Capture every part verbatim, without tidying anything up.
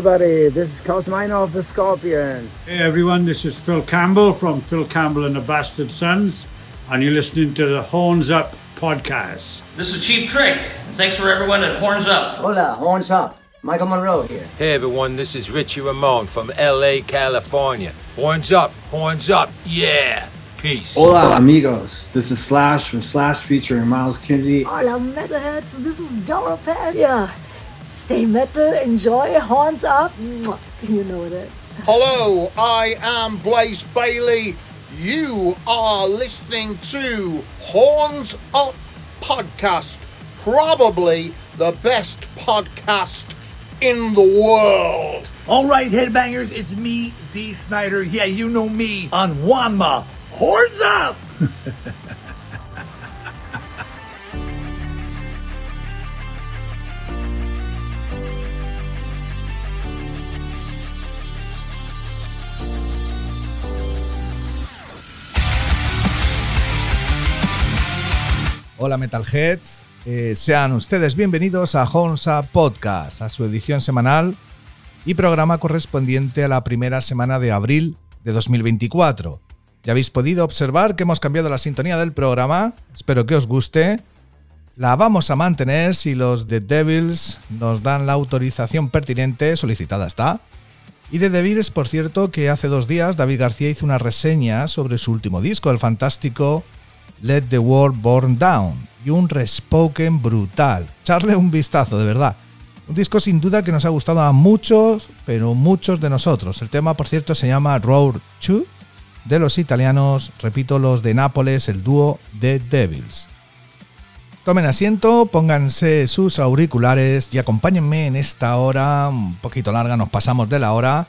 everybody. This is Klaus Meine of the Scorpions. Hey everyone, this is Phil Campbell from Phil Campbell and the Bastard Sons, and you're listening to the Horns Up podcast. This is Cheap Trick. Thanks for everyone at Horns Up. Hola, Horns Up. Michael Monroe here. Hey everyone, this is Richie Ramone from L A, California. Horns up, horns up, yeah. Peace. Hola amigos, this is Slash from Slash featuring Miles Kennedy. Hola metalheads, this is Dora Pelia. Stay metal, enjoy, horns up. You know that. Hello, I am Blaze Bailey. You are listening to Horns Up Podcast, probably the best podcast in the world. All right, headbangers, it's me, D. Snyder. Yeah, you know me on Wanma. Horns up! Hola Metalheads, eh, sean ustedes bienvenidos a Horns Up Podcast, a su edición semanal y programa correspondiente a la primera semana de abril de dos mil veinticuatro. Ya habéis podido observar que hemos cambiado la sintonía del programa, espero que os guste. La vamos a mantener si los The Devils nos dan la autorización pertinente, solicitada está. Y de The Devils, por cierto, que hace dos días David García hizo una reseña sobre su último disco, el fantástico Let the World Burn Down, y un respoken brutal. Echarle un vistazo, de verdad. Un disco sin duda que nos ha gustado a muchos, pero muchos de nosotros. El tema, por cierto, se llama Road two, de los italianos, repito, los de Nápoles, el dúo The Devils. Tomen asiento, pónganse sus auriculares y acompáñenme en esta hora, un poquito larga, nos pasamos de la hora,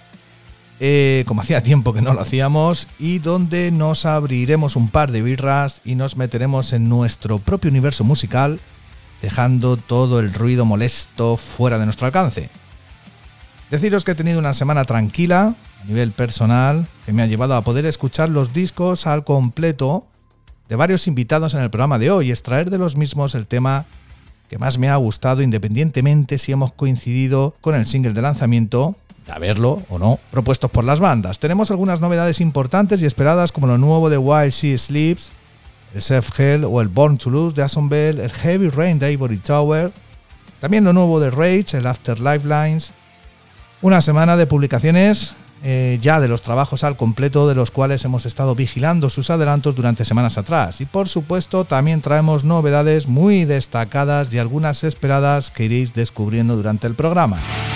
eh, como hacía tiempo que no lo hacíamos, y donde nos abriremos un par de birras y nos meteremos en nuestro propio universo musical, dejando todo el ruido molesto fuera de nuestro alcance. Deciros que he tenido una semana tranquila a nivel personal, que me ha llevado a poder escuchar los discos al completo de varios invitados en el programa de hoy y extraer de los mismos el tema que más me ha gustado, independientemente si hemos coincidido con el single de lanzamiento, a verlo o no, propuestos por las bandas. Tenemos algunas novedades importantes y esperadas, como lo nuevo de While She Sleeps, el Self Hell o el Born to Lose de Assemble, el Heavy Rain de Ivory Tower, también lo nuevo de Rage, el After Lifelines. Una semana de publicaciones eh, ya de los trabajos al completo, de los cuales hemos estado vigilando sus adelantos durante semanas atrás. Y por supuesto también traemos novedades muy destacadas y algunas esperadas que iréis descubriendo durante el programa.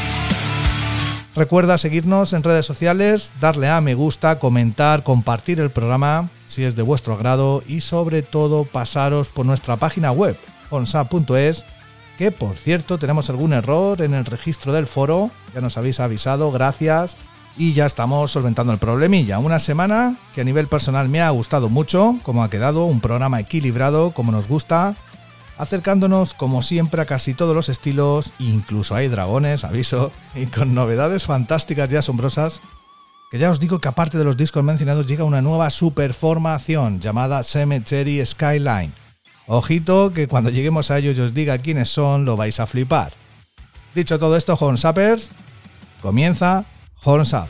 Recuerda seguirnos en redes sociales, darle a me gusta, comentar, compartir el programa si es de vuestro agrado y sobre todo pasaros por nuestra página web, horns up punto es, que por cierto tenemos algún error en el registro del foro, ya nos habéis avisado, gracias, y ya estamos solventando el problemilla. Una semana que a nivel personal me ha gustado mucho, como ha quedado, un programa equilibrado como nos gusta, acercándonos como siempre a casi todos los estilos, incluso hay dragones, aviso, y con novedades fantásticas y asombrosas, que ya os digo que aparte de los discos mencionados llega una nueva superformación llamada Cemetery Skyline. Ojito que cuando lleguemos a ellos y os diga quiénes son, lo vais a flipar. Dicho todo esto, Horns Uppers, comienza Horns Up.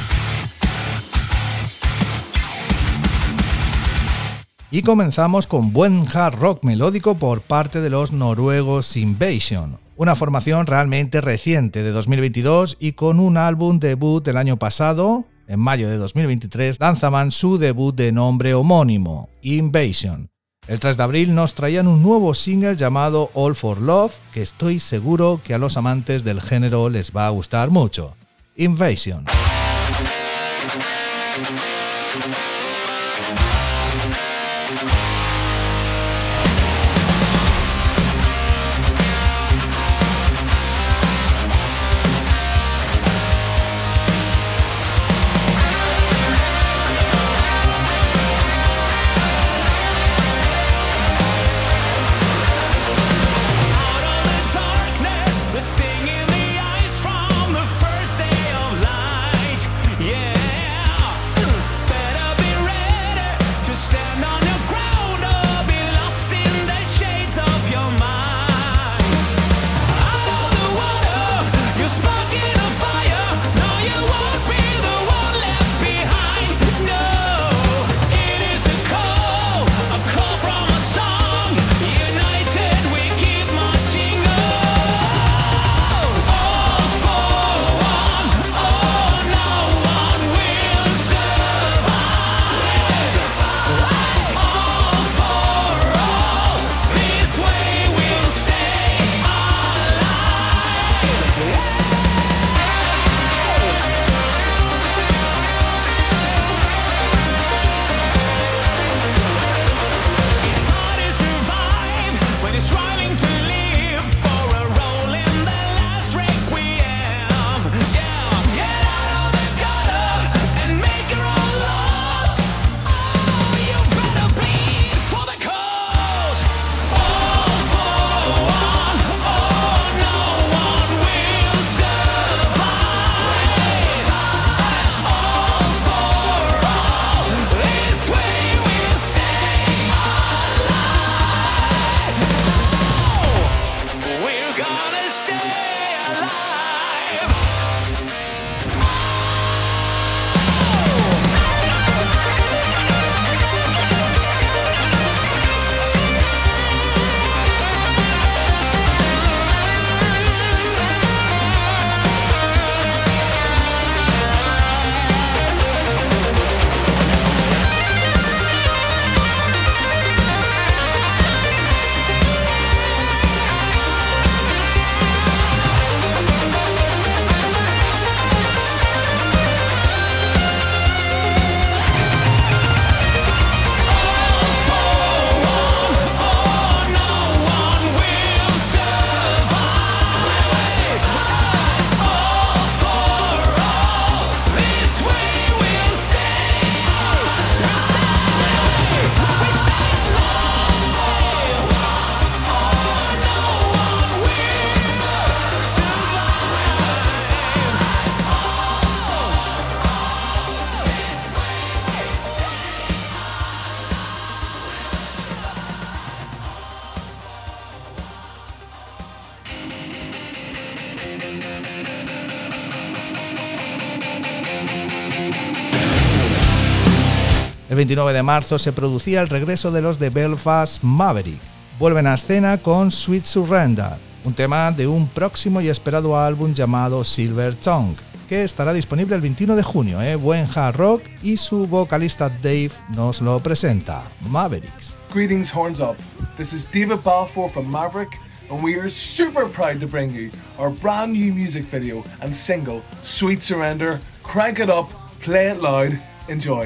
Y comenzamos con buen hard rock melódico por parte de los noruegos Invasion, una formación realmente reciente de dos mil veintidós y con un álbum debut del año pasado, en mayo de dos mil veintitrés, lanzaban su debut de nombre homónimo, Invasion. El tres de abril nos traían un nuevo single llamado All for Love, que estoy seguro que a los amantes del género les va a gustar mucho. Invasion. Yeah, better be ready to stand on your ground. veintinueve de marzo se producía el regreso de los de Belfast Maverick. Vuelven a escena con Sweet Surrender, un tema de un próximo y esperado álbum llamado Silver Tongue, que estará disponible el veintiuno de junio, ¿eh? Buen hard rock, y su vocalista Dave nos lo presenta, Mavericks. Greetings, Horns Up. This is David Balfour from Maverick, and we are super proud to bring you our brand new music video and single, Sweet Surrender. Crank it up, play it loud, enjoy.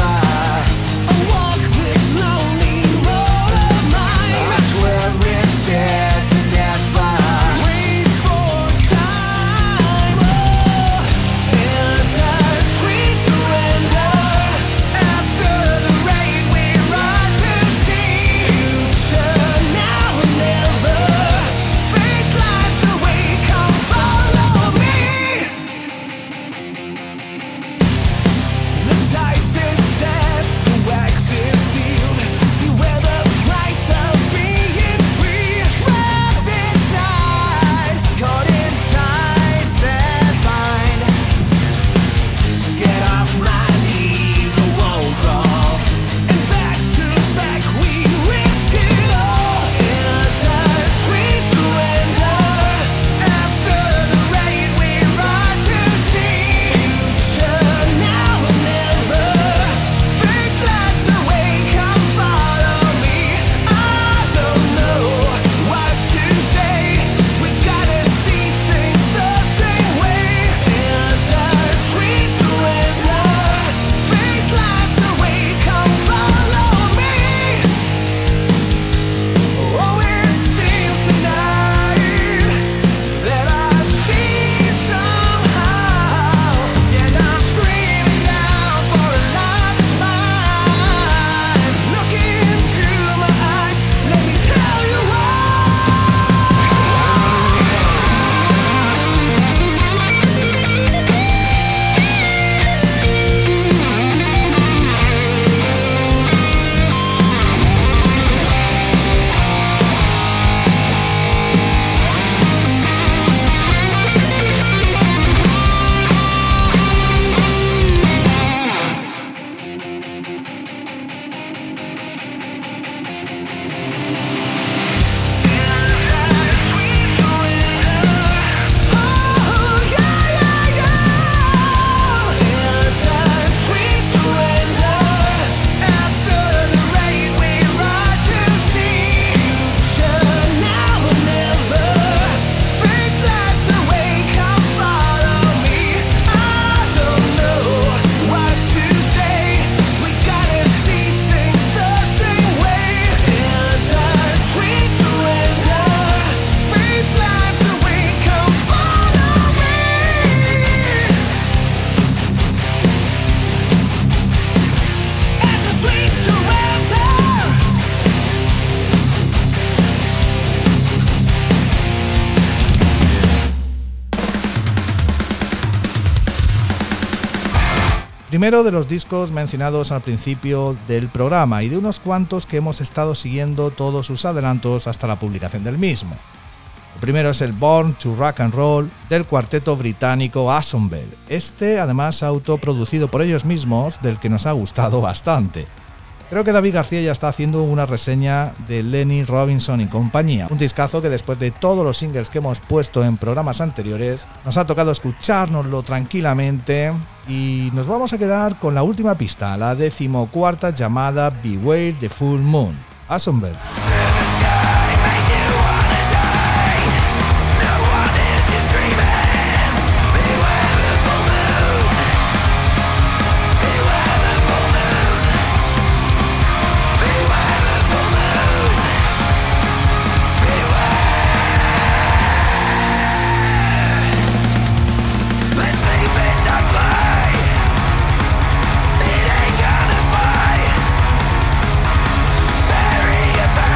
Primero de los discos mencionados al principio del programa y de unos cuantos que hemos estado siguiendo todos sus adelantos hasta la publicación del mismo. El primero es el Born to Rock and Roll del cuarteto británico Assemble. Este además autoproducido por ellos mismos, del que nos ha gustado bastante. Creo que David García ya está haciendo una reseña de Lenny Robinson y compañía, un discazo que después de todos los singles que hemos puesto en programas anteriores, nos ha tocado escuchárnoslo tranquilamente y nos vamos a quedar con la última pista, la decimocuarta, llamada Beware the Full Moon. Assemble. Bury your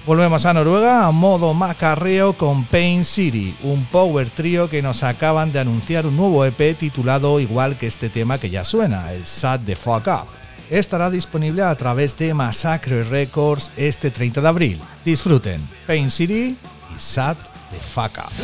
Volvemos a Noruega a modo macarreo con Pain City, un power trio que nos acaban de anunciar un nuevo E P titulado igual que este tema que ya suena, el Shut the Fuck Up. Estará disponible a través de Massacre Records este treinta de abril. Disfruten Pain City y Shut the Fuck Up.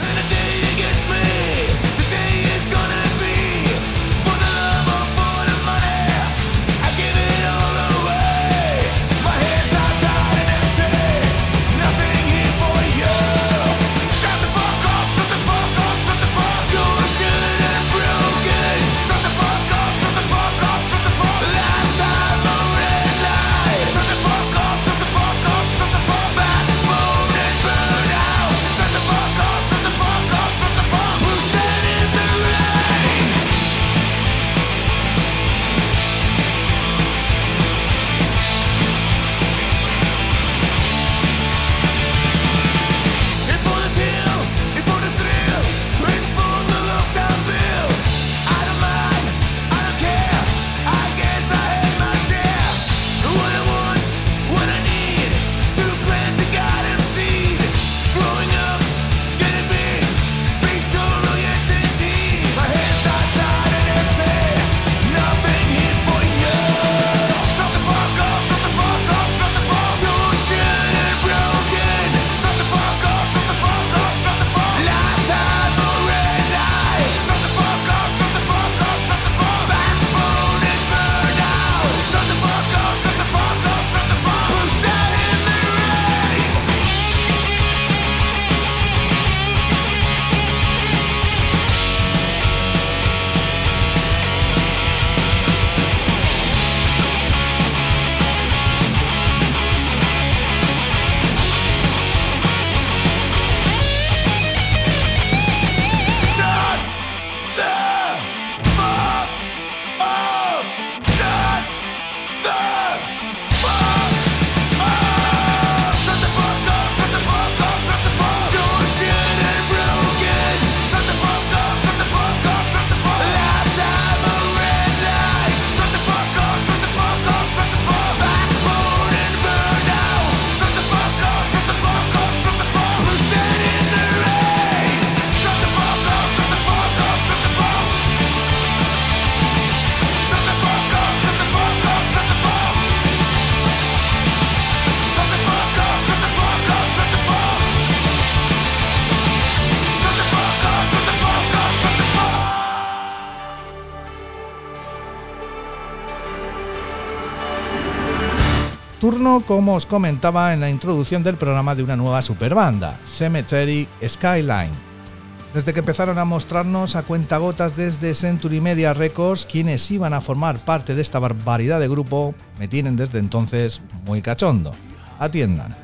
Turno, como os comentaba en la introducción del programa, de una nueva superbanda, Cemetery Skyline. Desde que empezaron a mostrarnos a cuentagotas desde Century Media Records quienes iban a formar parte de esta barbaridad de grupo, me tienen desde entonces muy cachondo. Atiendan.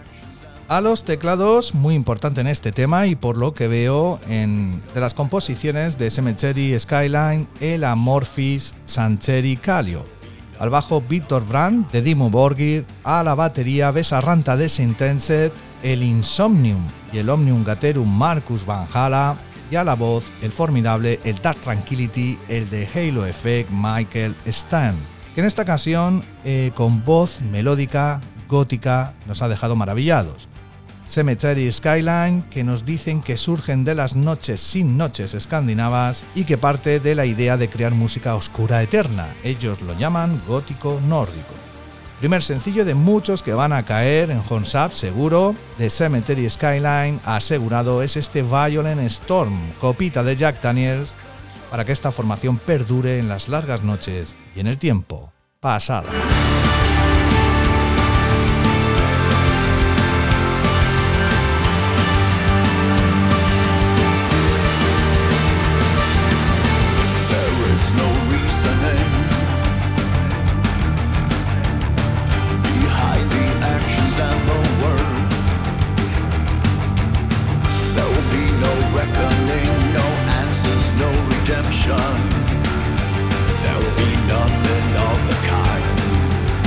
A los teclados, muy importante en este tema, y por lo que veo en de las composiciones de Cemetery Skyline, el Amorphis Sancheri Kallio. Al bajo Víctor Brandt de Dimmu Borgir, a la batería Vesa-Ranta de Sintensed, el Insomnium y el Omnium Gatherum Marcus Van Hala, y a la voz el formidable, el Dark Tranquility, el de Halo Effect Michael Stan, que en esta ocasión eh, con voz melódica, gótica, nos ha dejado maravillados. Cemetery Skyline, que nos dicen que surgen de las noches sin noches escandinavas y que parte de la idea de crear música oscura eterna. Ellos lo llaman gótico nórdico. Primer sencillo de muchos que van a caer en Horns Up seguro. De Cemetery Skyline asegurado es este Violent Storm, copita de Jack Daniels, para que esta formación perdure en las largas noches y en el tiempo pasado. There will be nothing of the kind.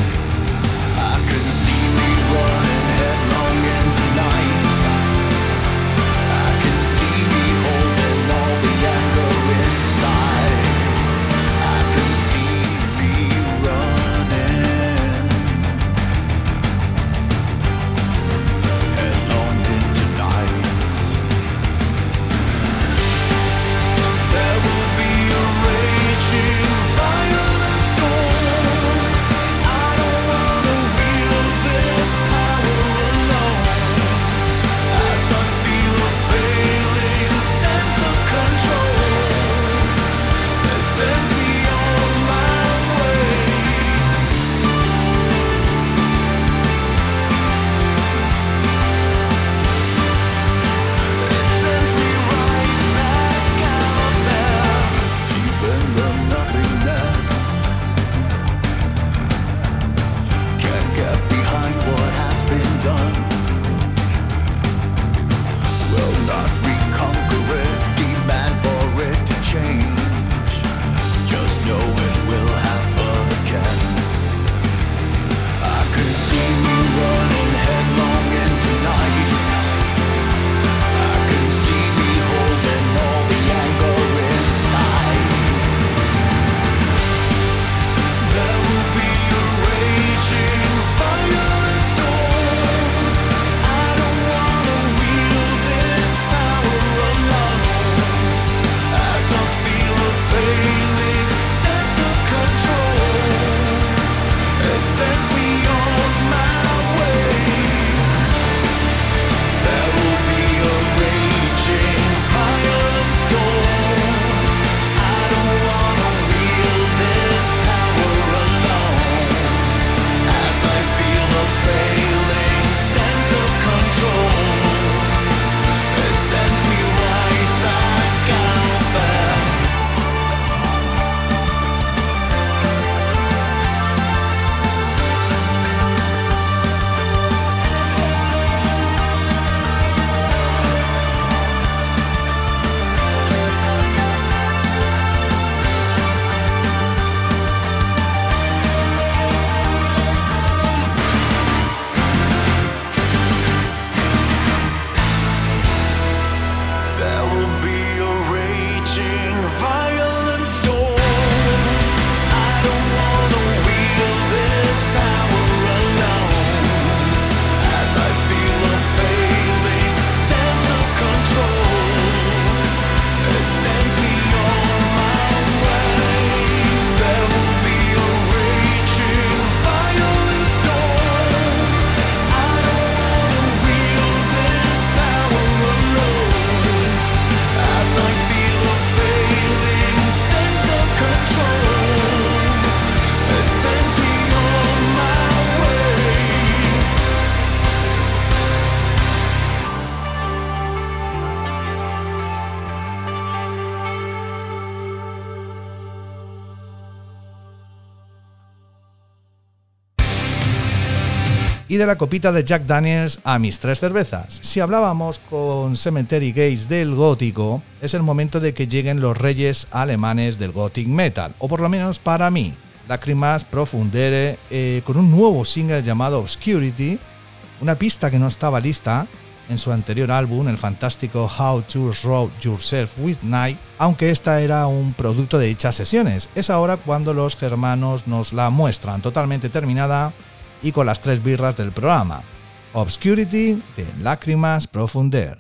y de la copita de Jack Daniels a mis tres cervezas. Si hablábamos con Cemetery Gates del gótico, es el momento de que lleguen los reyes alemanes del gothic metal, o por lo menos para mí, Lacrimas Profundere, eh, con un nuevo single llamado Obscurity, una pista que no estaba lista en su anterior álbum, el fantástico How to Rob Yourself with Night, aunque esta era un producto de dichas sesiones. Es ahora cuando los germanos nos la muestran totalmente terminada y con las tres birras del programa. Obscurity de Lacrimas Profundere.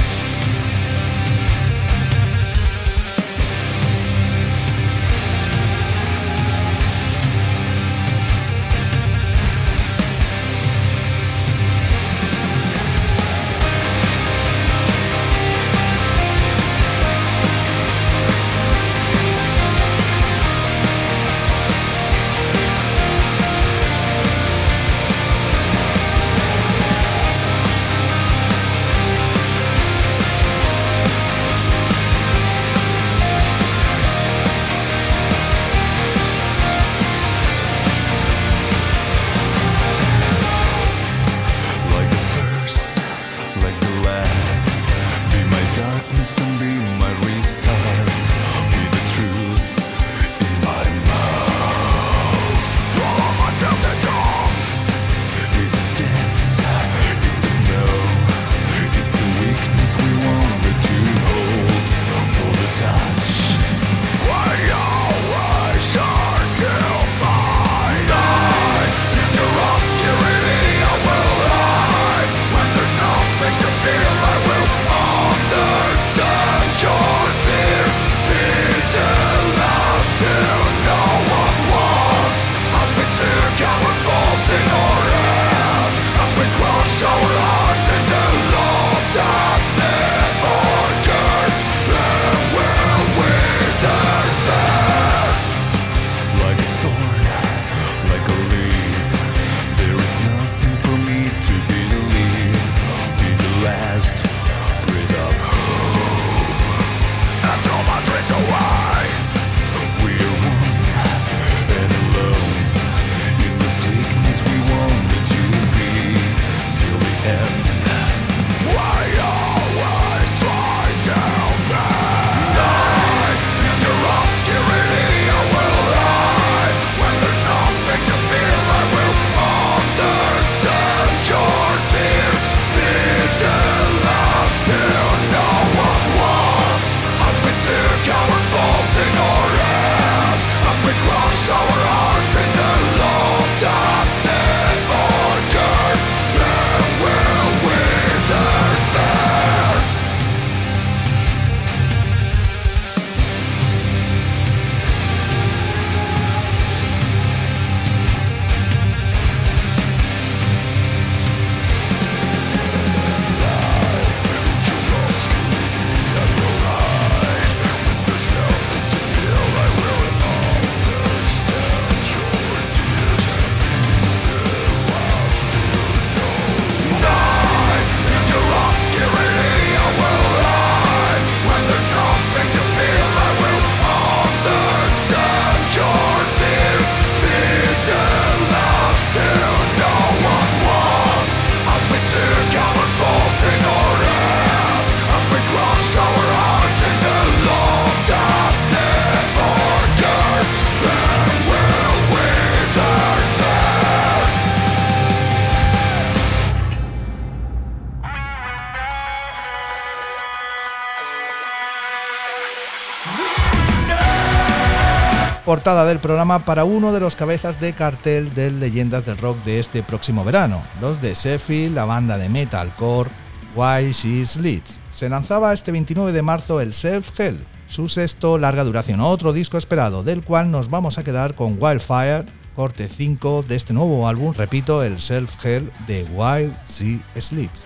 Portada del programa para uno de los cabezas de cartel de leyendas del rock de este próximo verano, los de Sheffield, la banda de metalcore While She Sleeps. Se lanzaba este veintinueve de marzo el Self-Help, su sexto larga duración, otro disco esperado, del cual nos vamos a quedar con Wildfire, corte cinco de este nuevo álbum, repito, el Self-Help de While She Sleeps.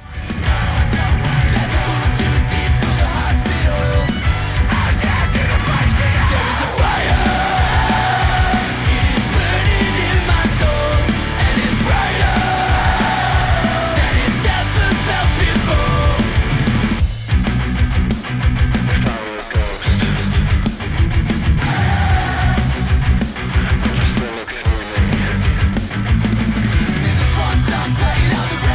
Playing on the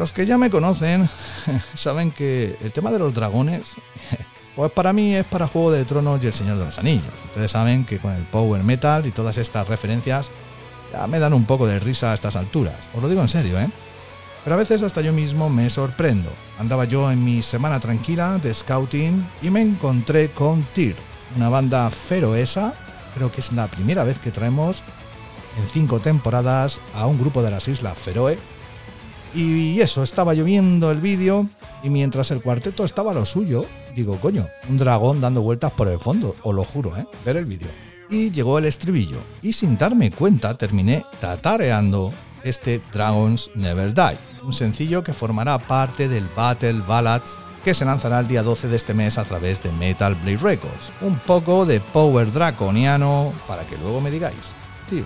Los que ya me conocen saben que el tema de los dragones, pues para mí es para Juego de Tronos y El Señor de los Anillos. Ustedes saben que con el power metal y todas estas referencias ya me dan un poco de risa a estas alturas. Os lo digo en serio, ¿eh? Pero a veces hasta yo mismo me sorprendo. Andaba yo en mi semana tranquila de scouting y me encontré con Tyr, una banda feroesa. Creo que es la primera vez que traemos en cinco temporadas a un grupo de las Islas Feroe. Y eso, estaba yo viendo el vídeo y mientras el cuarteto estaba a lo suyo, digo, coño, un dragón dando vueltas por el fondo, os lo juro, ¿eh? Ver el vídeo. Y llegó el estribillo y sin darme cuenta terminé tatareando este Dragons Never Die, un sencillo que formará parte del Battle Ballads que se lanzará el día doce de este mes a través de Metal Blade Records. Un poco de power draconiano para que luego me digáis, tío.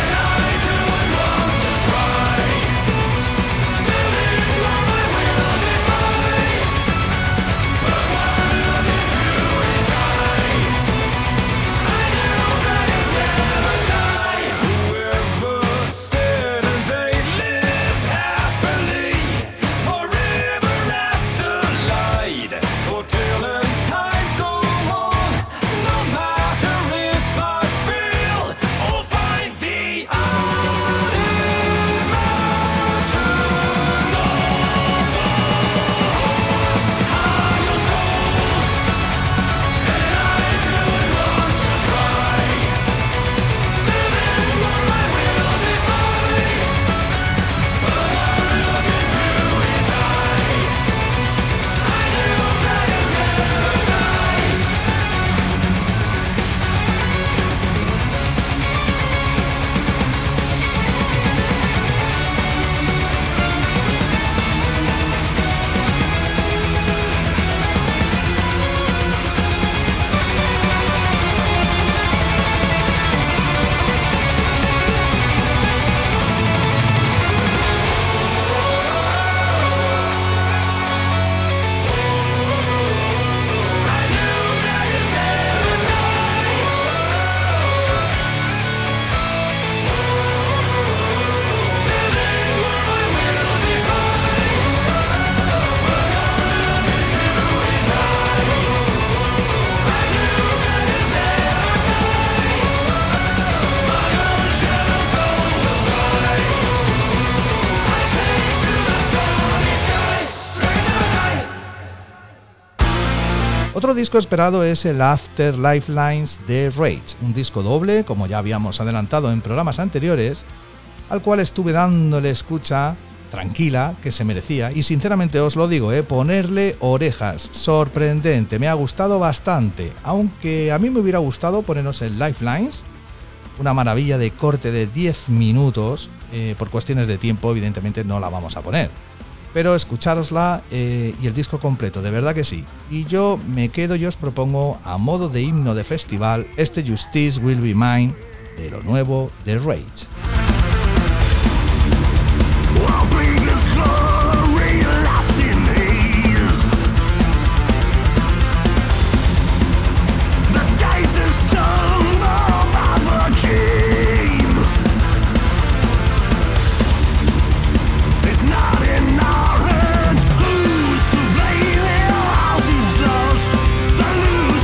Otro disco esperado es el After Lifelines de Rage, un disco doble, como ya habíamos adelantado en programas anteriores, al cual estuve dándole escucha tranquila que se merecía y sinceramente os lo digo, eh, ponerle orejas, sorprendente, me ha gustado bastante, aunque a mí me hubiera gustado ponernos el Lifelines, una maravilla de corte de diez minutos, eh, por cuestiones de tiempo evidentemente no la vamos a poner. Pero escuchárosla eh, y el disco completo, de verdad que sí. Y yo me quedo y os propongo a modo de himno de festival este Justice Will Be Mine de lo nuevo de Rage.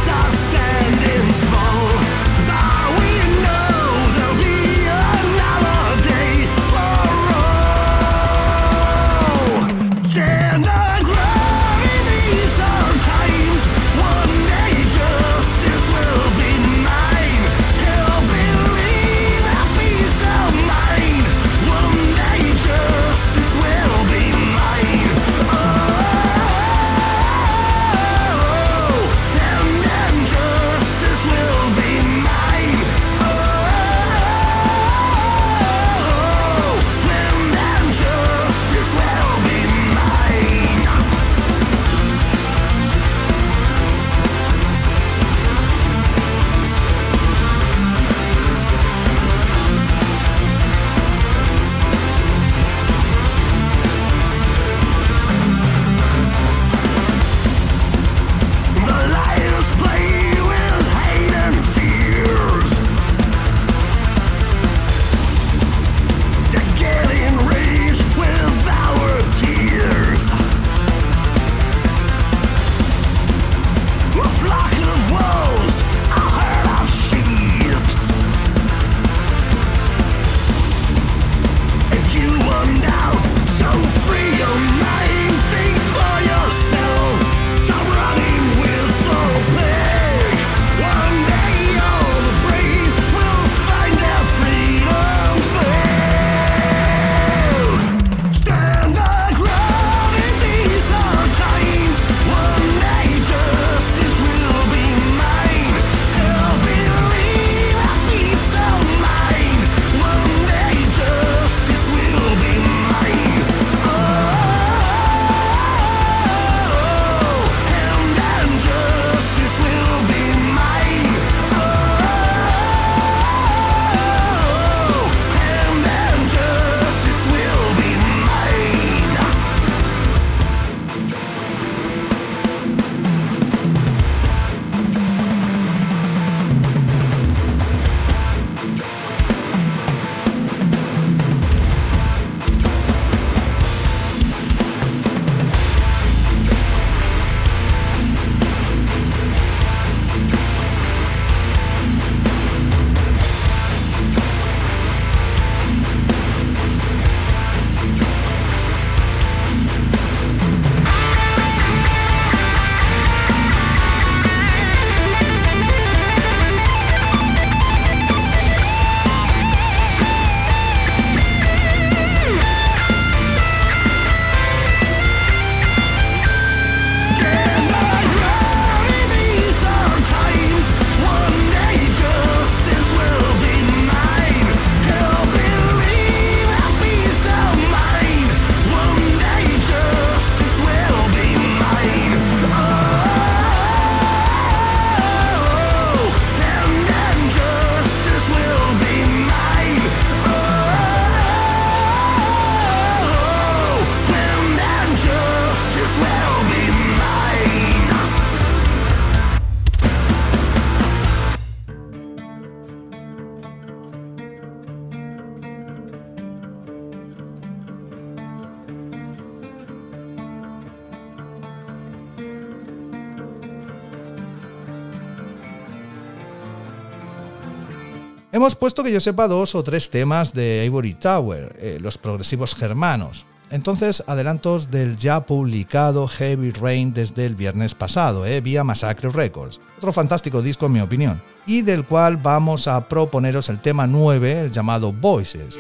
Small, but we know there'll be another Hemos puesto que yo sepa dos o tres temas de Ivory Tower, eh, los progresivos germanos. Entonces, adelantos del ya publicado Heavy Rain desde el viernes pasado, eh, vía Massacre Records. Otro fantástico disco en mi opinión, y del cual vamos a proponeros el tema nueve, el llamado Voices.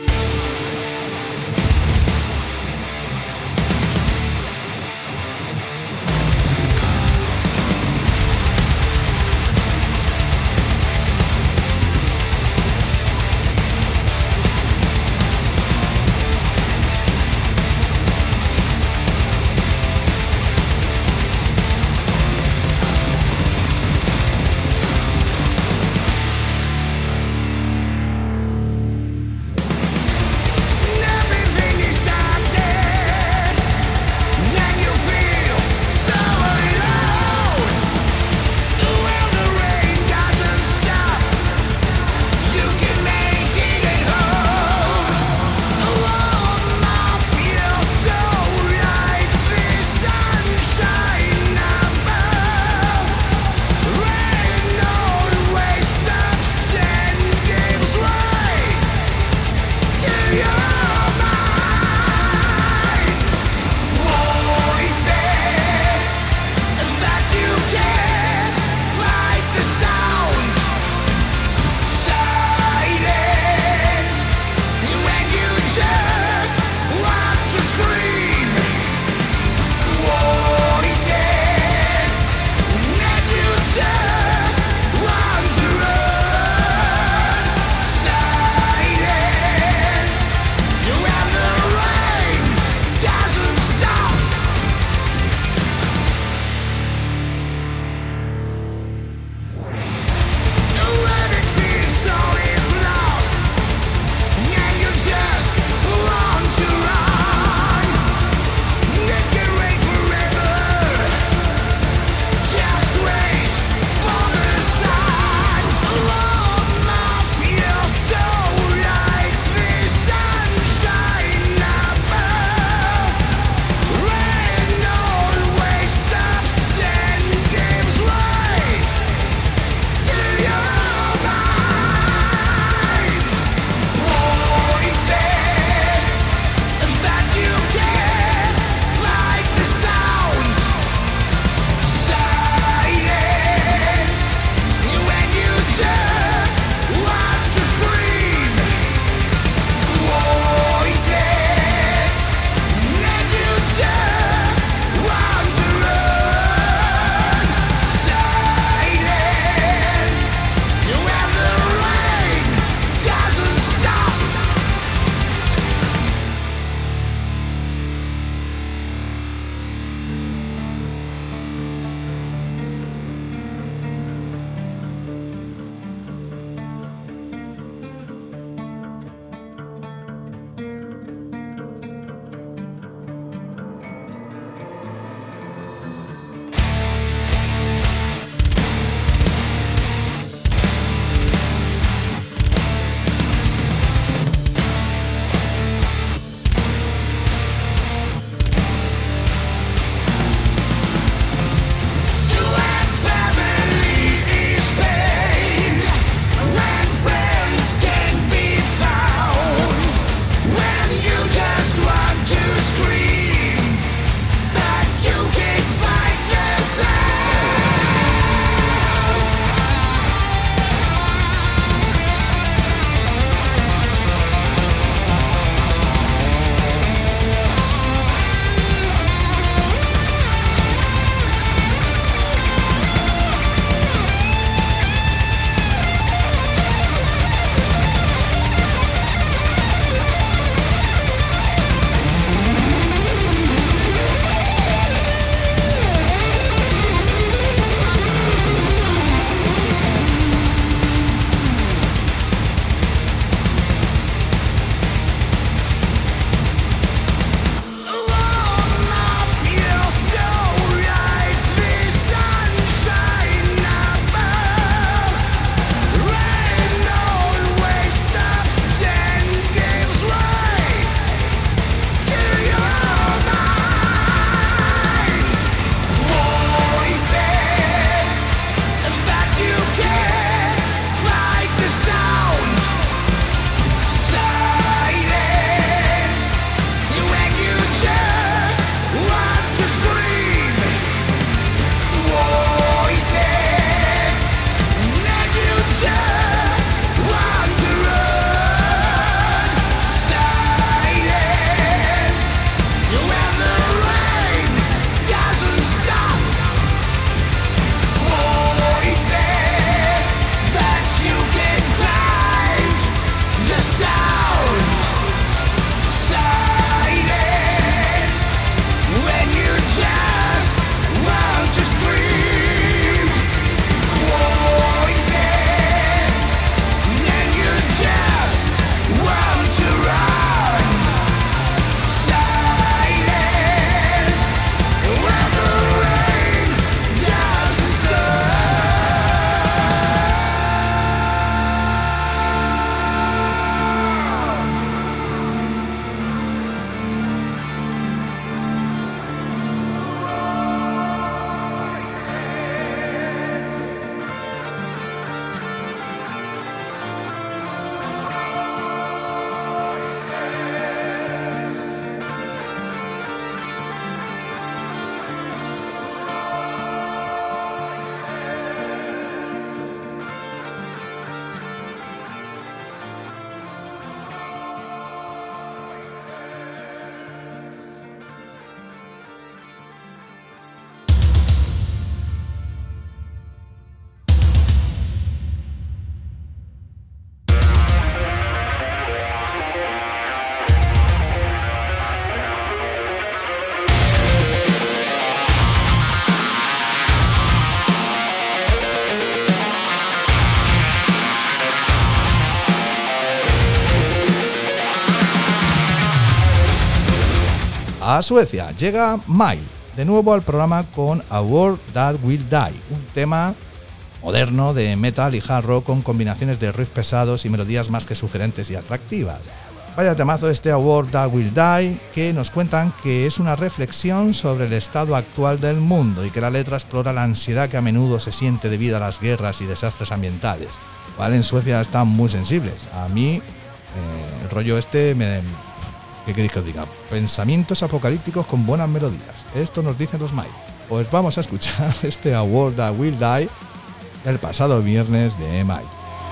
a Suecia. Llega Mile, de nuevo al programa con A World That Will Die, un tema moderno de metal y hard rock con combinaciones de riffs pesados y melodías más que sugerentes y atractivas. Vaya temazo este A World That Will Die, que nos cuentan que es una reflexión sobre el estado actual del mundo y que la letra explora la ansiedad que a menudo se siente debido a las guerras y desastres ambientales. Vale, en Suecia están muy sensibles. A mí, eh, el rollo este me... ¿Qué queréis que os diga? Pensamientos apocalípticos con buenas melodías. Esto nos dicen los Mile. Pues vamos a escuchar este A World That Will Die del pasado viernes de Mile.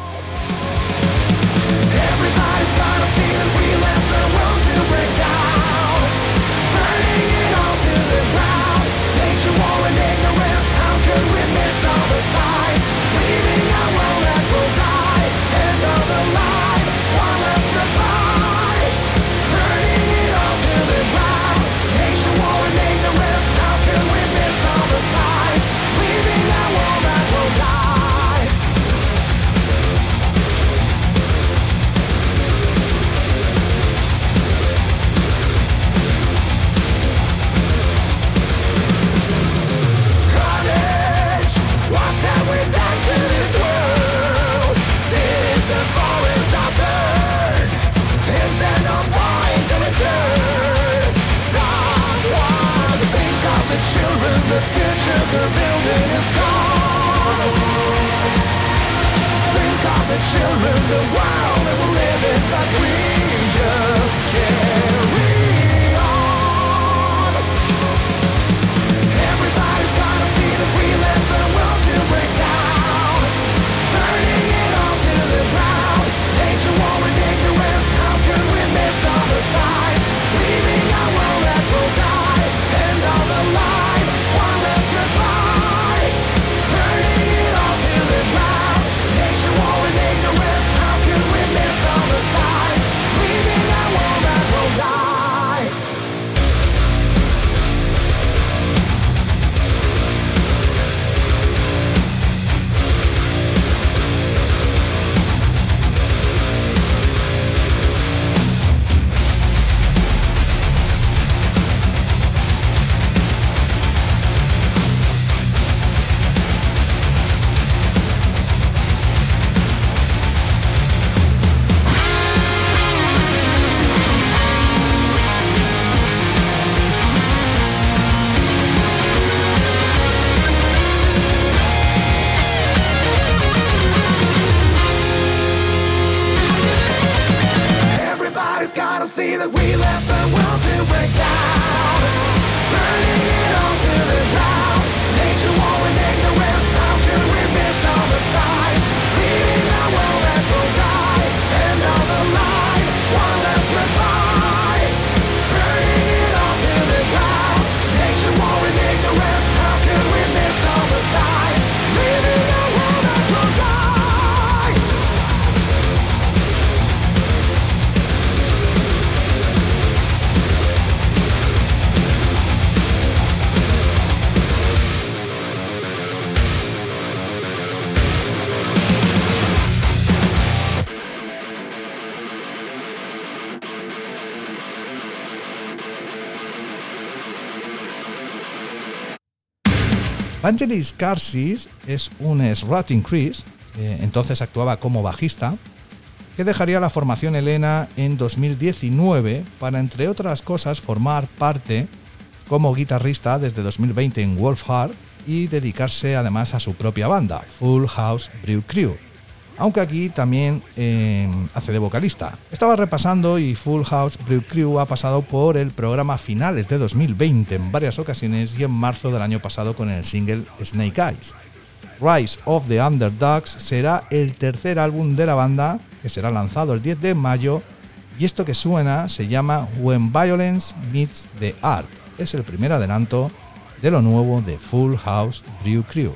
Vangelis Karsis es un Srutting Chris, eh, entonces actuaba como bajista, que dejaría la formación Helena en dos mil diecinueve para, entre otras cosas, formar parte como guitarrista desde dos mil veinte en Wolfheart y dedicarse además a su propia banda, Full House Brew Crew, aunque aquí también eh, hace de vocalista. Estaba repasando y Full House Brew Crew ha pasado por el programa finales de dos mil veinte en varias ocasiones y en marzo del año pasado con el single Snake Eyes. Rise of the Underdogs será el tercer álbum de la banda, que será lanzado el diez de mayo, y esto que suena se llama When Violence Meets the Art. Es el primer adelanto de lo nuevo de Full House Brew Crew.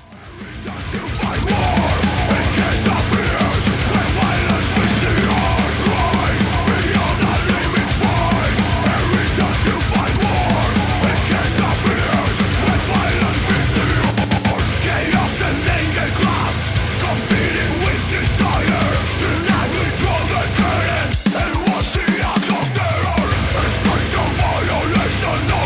Violation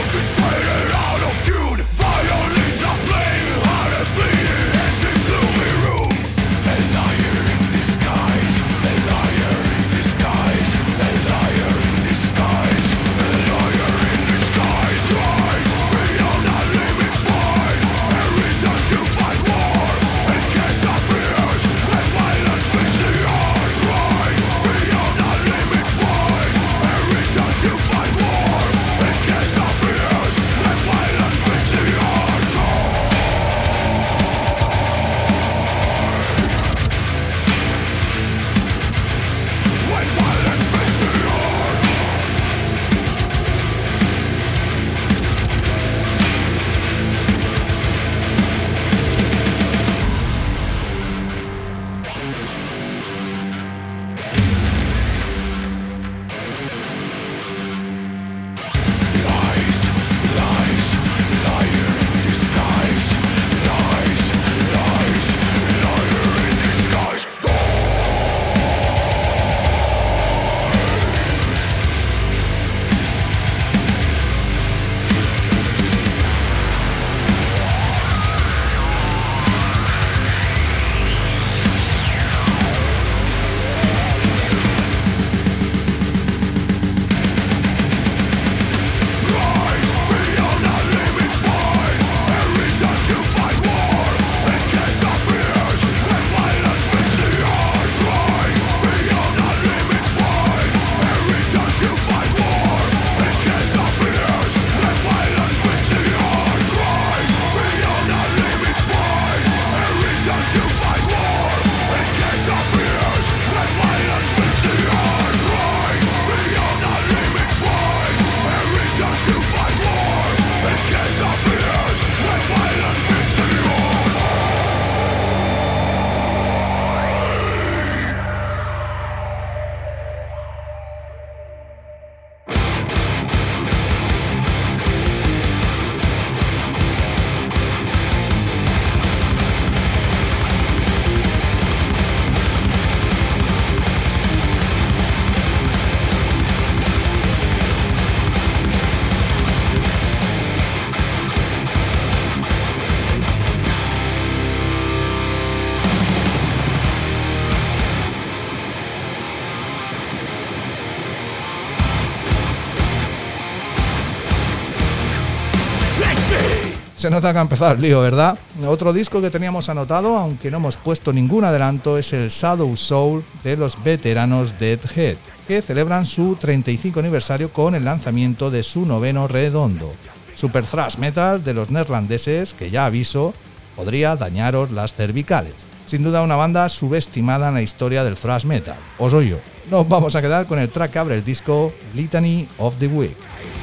Se nota que ha empezado el lío, ¿verdad? Otro disco que teníamos anotado, aunque no hemos puesto ningún adelanto, es el Shadow Soul de los veteranos Deadhead, que celebran su treinta y cinco aniversario con el lanzamiento de su noveno redondo. Super thrash metal de los neerlandeses que, ya aviso, podría dañaros las cervicales. Sin duda una banda subestimada en la historia del thrash metal. Os oyo. Nos vamos a quedar con el track que abre el disco, Litany of the Weak.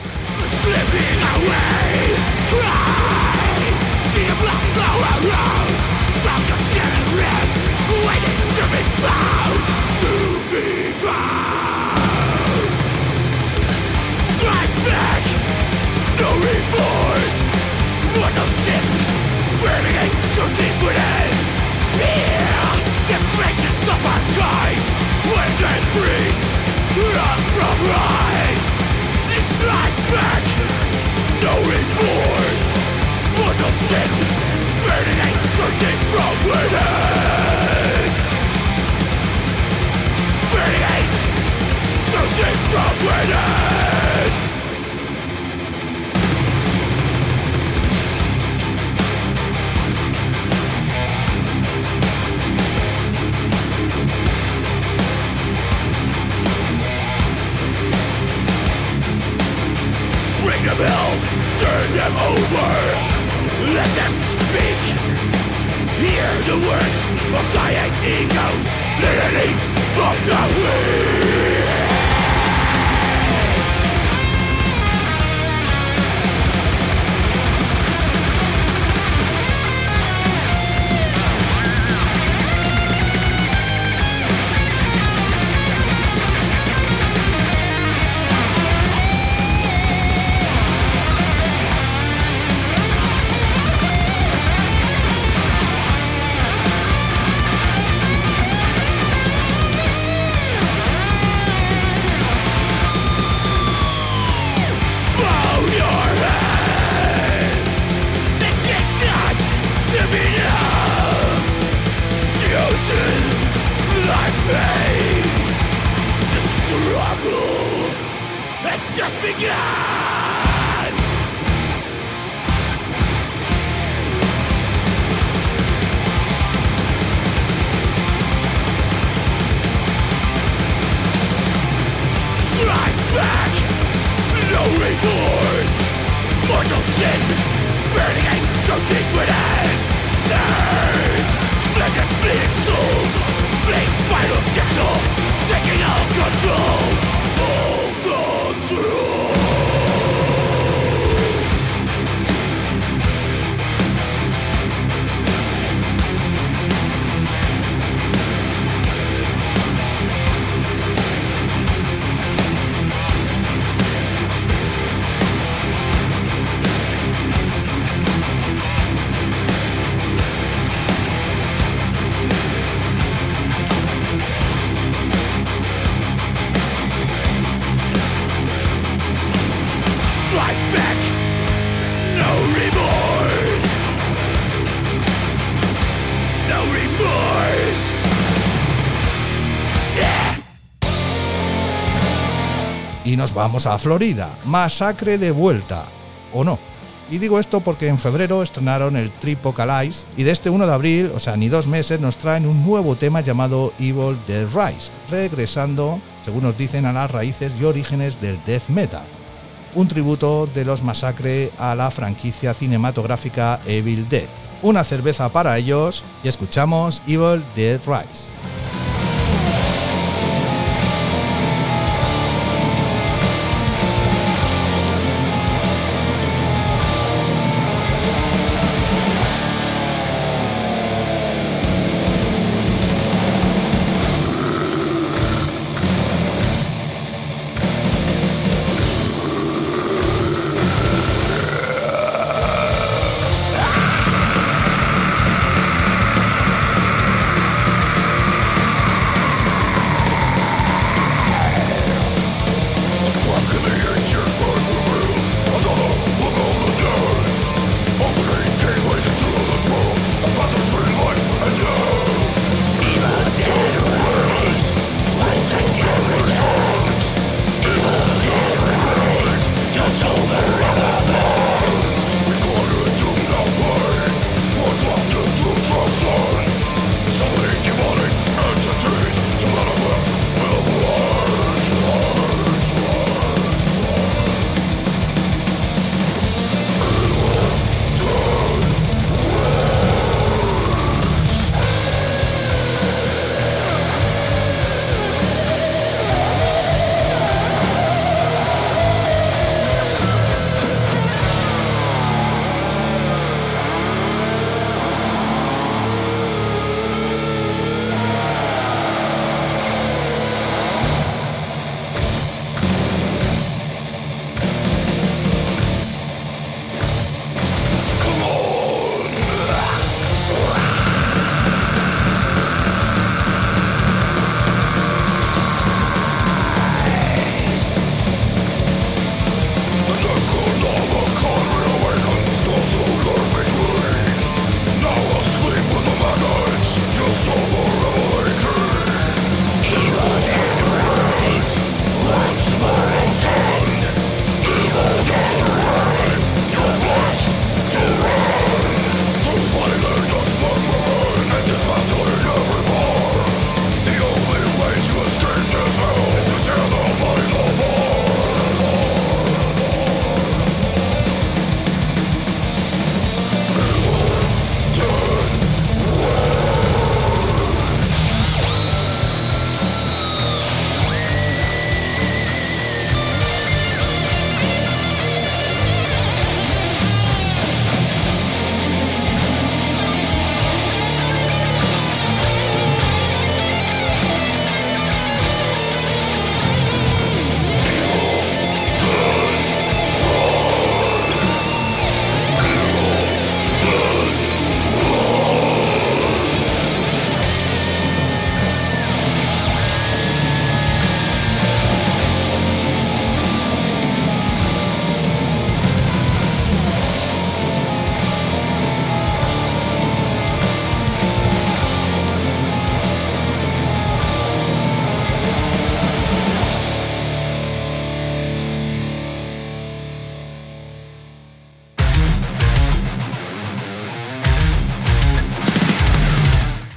Y nos vamos a Florida, Masacre de vuelta, ¿o no? Y digo esto porque en febrero estrenaron el Tripocalize y de este uno de abril, o sea, ni dos meses, nos traen un nuevo tema llamado Evil Dead Rise, regresando, según nos dicen, a las raíces y orígenes del death metal. Un tributo de los Masacre a la franquicia cinematográfica Evil Dead. Una cerveza para ellos y escuchamos Evil Dead Rise.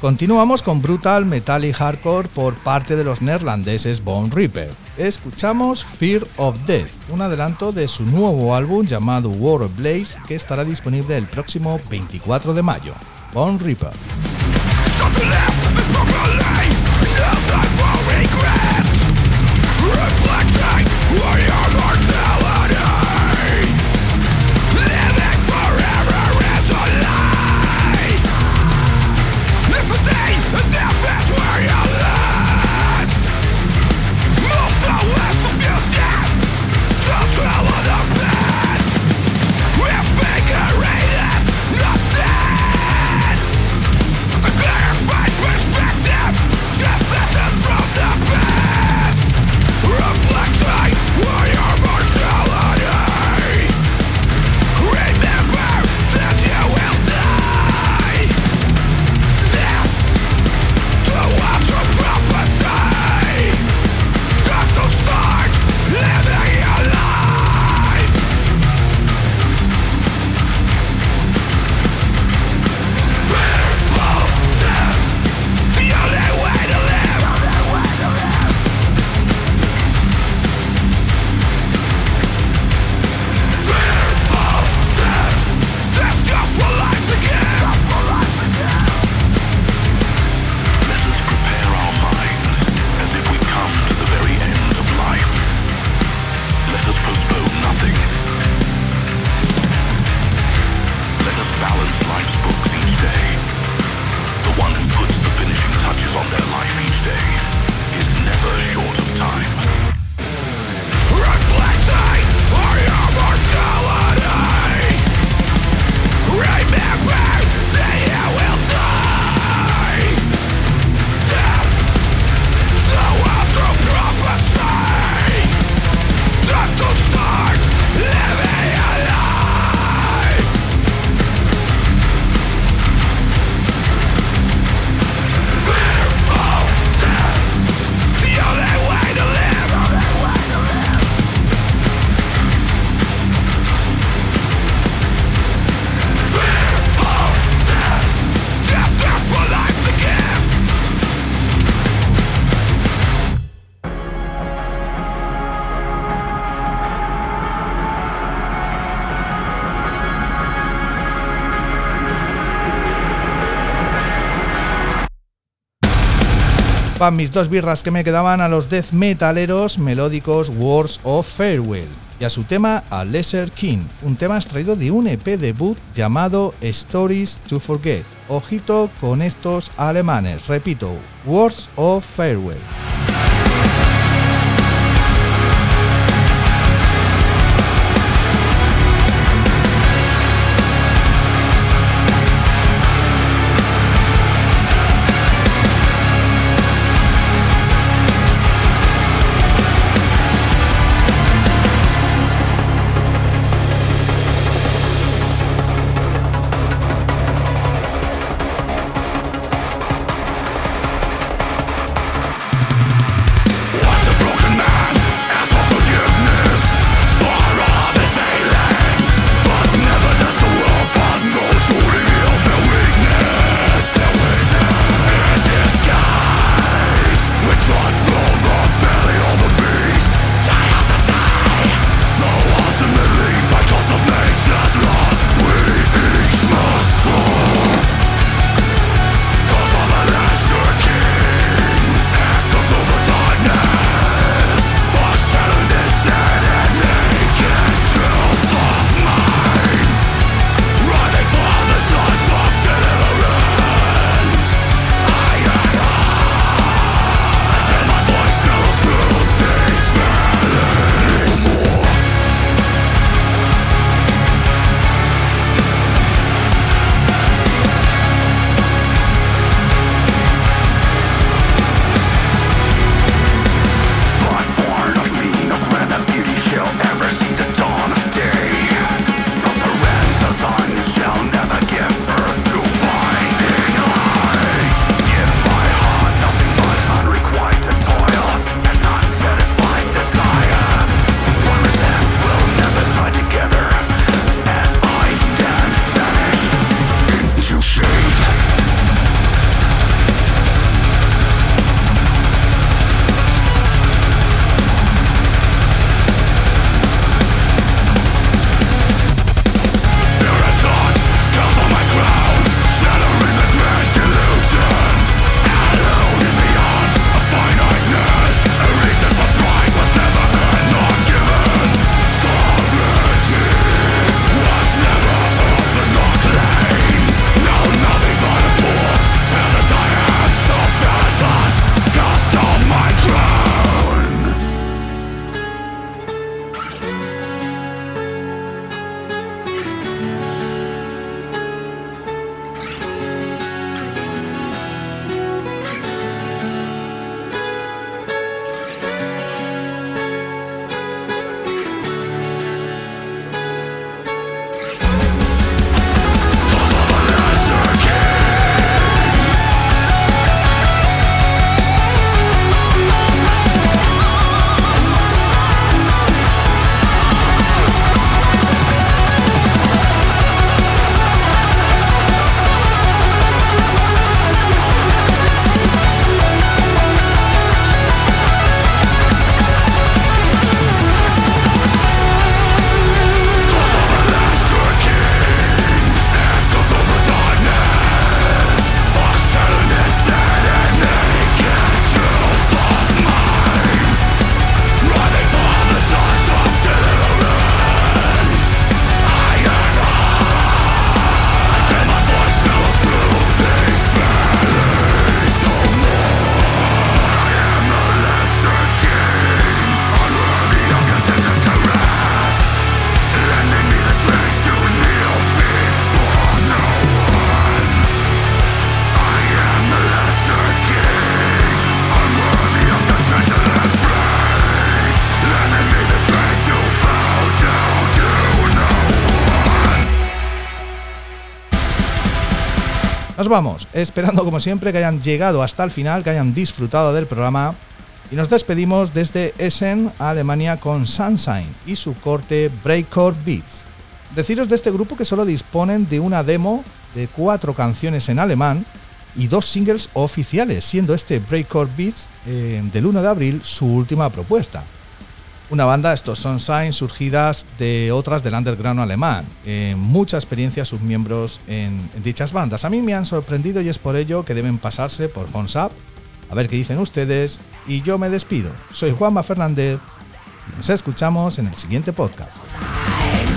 Continuamos con brutal metal y hardcore por parte de los neerlandeses Bone Reaper. Escuchamos Fear of Death, un adelanto de su nuevo álbum llamado War of Blaze, que estará disponible el próximo veinticuatro de mayo. Bone Reaper. Mis dos birras que me quedaban a los death metaleros melódicos Words of Farewell y a su tema A Lesser King, un tema extraído de un E P debut llamado Stories to Forget. Ojito con estos alemanes, repito, Words of Farewell. Nos vamos, esperando como siempre que hayan llegado hasta el final, que hayan disfrutado del programa, y nos despedimos desde Essen, Alemania, con Sunshine y su corte Breakcore Beats. Deciros de este grupo que solo disponen de una demo de cuatro canciones en alemán y dos singles oficiales, siendo este Breakcore Beats eh, del uno de abril su última propuesta. Una banda, estos Sunshine, surgidas de otras del underground alemán. Eh, mucha experiencia sus miembros en, en dichas bandas. A mí me han sorprendido y es por ello que deben pasarse por Horns Up, a ver qué dicen ustedes, y yo me despido. Soy Juanma Fernández y nos escuchamos en el siguiente podcast.